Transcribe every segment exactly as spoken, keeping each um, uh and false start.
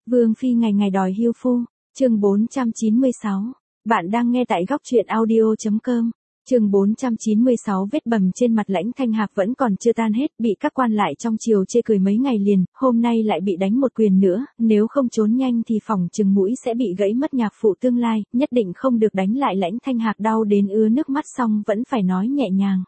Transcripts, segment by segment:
Vương phi ngày ngày đòi hưu phu, chương bốn trăm chín mươi sáu. Bạn đang nghe tại góc truyện audio chấm com. Chương bốn trăm chín mươi sáu vết bầm trên mặt Lãnh Thanh Hạc vẫn còn chưa tan hết, bị các quan lại trong triều chê cười mấy ngày liền, hôm nay lại bị đánh một quyền nữa, nếu không trốn nhanh thì phỏng chừng mũi sẽ bị gãy mất nhạc phụ tương lai, nhất định không được đánh lại. Lãnh Thanh Hạc đau đến ứa nước mắt xong vẫn phải nói nhẹ nhàng.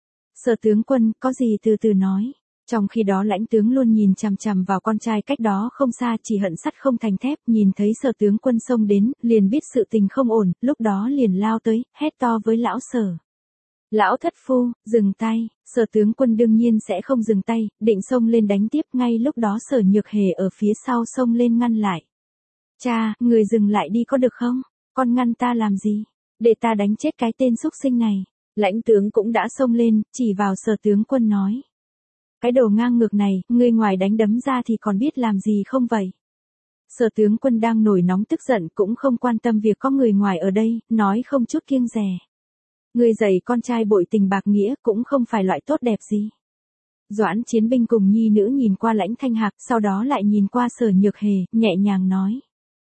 Sở tướng quân, có gì từ từ nói. Trong khi đó Lãnh tướng luôn nhìn chằm chằm vào con trai cách đó không xa, chỉ hận sắt không thành thép, nhìn thấy Sở tướng quân xông đến, liền biết sự tình không ổn, lúc đó liền lao tới, hét to với lão Sở. Lão thất phu, dừng tay. Sở tướng quân đương nhiên sẽ không dừng tay, định xông lên đánh tiếp, ngay lúc đó Sở Nhược Hề ở phía sau xông lên ngăn lại. Cha, người dừng lại đi có được không? Con ngăn ta làm gì? Để ta đánh chết cái tên xúc sinh này. Lãnh tướng cũng đã xông lên, chỉ vào Sở tướng quân nói. Cái đồ ngang ngược này, ngươi ngoài đánh đấm ra thì còn biết làm gì không vậy? Sở tướng quân đang nổi nóng tức giận cũng không quan tâm việc có người ngoài ở đây, nói không chút kiêng dè. Ngươi dạy con trai bội tình bạc nghĩa cũng không phải loại tốt đẹp gì. Doãn Chiến Binh cùng nhi nữ nhìn qua Lãnh Thanh Hạc, sau đó lại nhìn qua Sở Nhược Hề, nhẹ nhàng nói.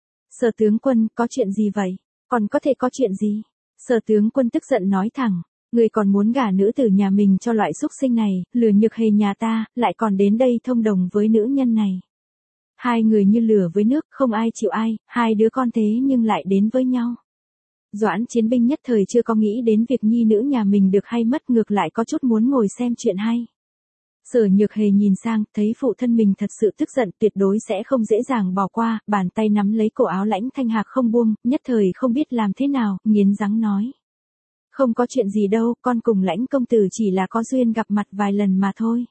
Sở tướng quân, có chuyện gì vậy? Còn có thể có chuyện gì? Sở tướng quân tức giận nói thẳng. Người còn muốn gả nữ tử nhà mình cho loại xúc sinh này, lừa Nhược Hề nhà ta, lại còn đến đây thông đồng với nữ nhân này. Hai người như lửa với nước, không ai chịu ai, hai đứa con thế nhưng lại đến với nhau. Doãn Chiến Binh nhất thời chưa có nghĩ đến việc nhi nữ nhà mình được hay mất, ngược lại có chút muốn ngồi xem chuyện hay. Sở Nhược Hề nhìn sang, thấy phụ thân mình thật sự tức giận, tuyệt đối sẽ không dễ dàng bỏ qua, bàn tay nắm lấy cổ áo Lãnh Thanh Hạc không buông, nhất thời không biết làm thế nào, nghiến răng nói. Không có chuyện gì đâu, con cùng Lãnh công tử chỉ là có duyên gặp mặt vài lần mà thôi.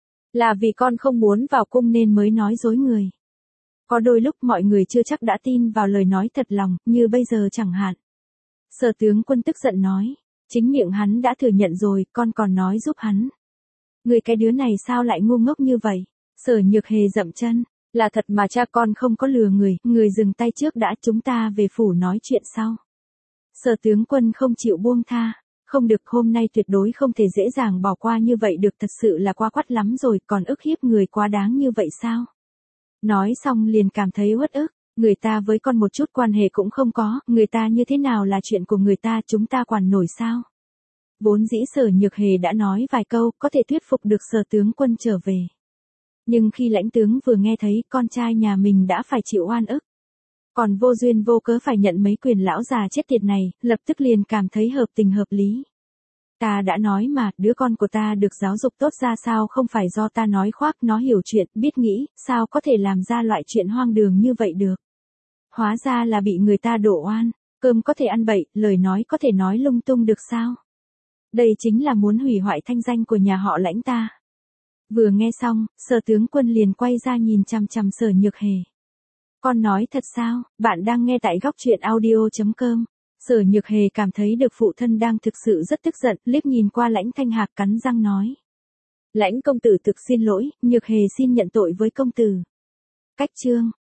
Là vì con không muốn vào cung nên mới nói dối người. Có đôi lúc mọi người chưa chắc đã tin vào lời nói thật lòng, như bây giờ chẳng hạn. Sở tướng quân tức giận nói, chính miệng hắn đã thừa nhận rồi, con còn nói giúp hắn. Người cái đứa này sao lại ngu ngốc như vậy? Sở Nhược Hề dậm chân, là thật mà cha con không có lừa người, người dừng tay trước đã, chúng ta về phủ nói chuyện sau. Sở tướng quân không chịu buông tha, không được, hôm nay tuyệt đối không thể dễ dàng bỏ qua như vậy được, thật sự là quá quắt lắm rồi, còn ức hiếp người quá đáng như vậy sao? Nói xong liền cảm thấy uất ức, người ta với con một chút quan hệ cũng không có, người ta như thế nào là chuyện của người ta, chúng ta quản nổi sao? Vốn dĩ Sở Nhược Hề đã nói vài câu, có thể thuyết phục được Sở tướng quân trở về. Nhưng khi Lãnh tướng vừa nghe thấy con trai nhà mình đã phải chịu oan ức, còn vô duyên vô cớ phải nhận mấy quyền lão già chết tiệt này, lập tức liền cảm thấy hợp tình hợp lý. Ta đã nói mà, đứa con của ta được giáo dục tốt ra sao không phải do ta nói khoác, nó hiểu chuyện, biết nghĩ, sao có thể làm ra loại chuyện hoang đường như vậy được. Hóa ra là bị người ta đổ oan, cơm có thể ăn bậy, lời nói có thể nói lung tung được sao. Đây chính là muốn hủy hoại thanh danh của nhà họ Lãnh ta. Vừa nghe xong, Sở tướng quân liền quay ra nhìn chằm chằm Sở Nhược Hề. Con nói thật sao? Bạn đang nghe tại góc truyện audio chấm com. Sở Nhược Hề cảm thấy được phụ thân đang thực sự rất tức giận, liếc nhìn qua Lãnh Thanh Hạc cắn răng nói. Lãnh công tử thực xin lỗi, Nhược Hề xin nhận tội với công tử. Cách chương.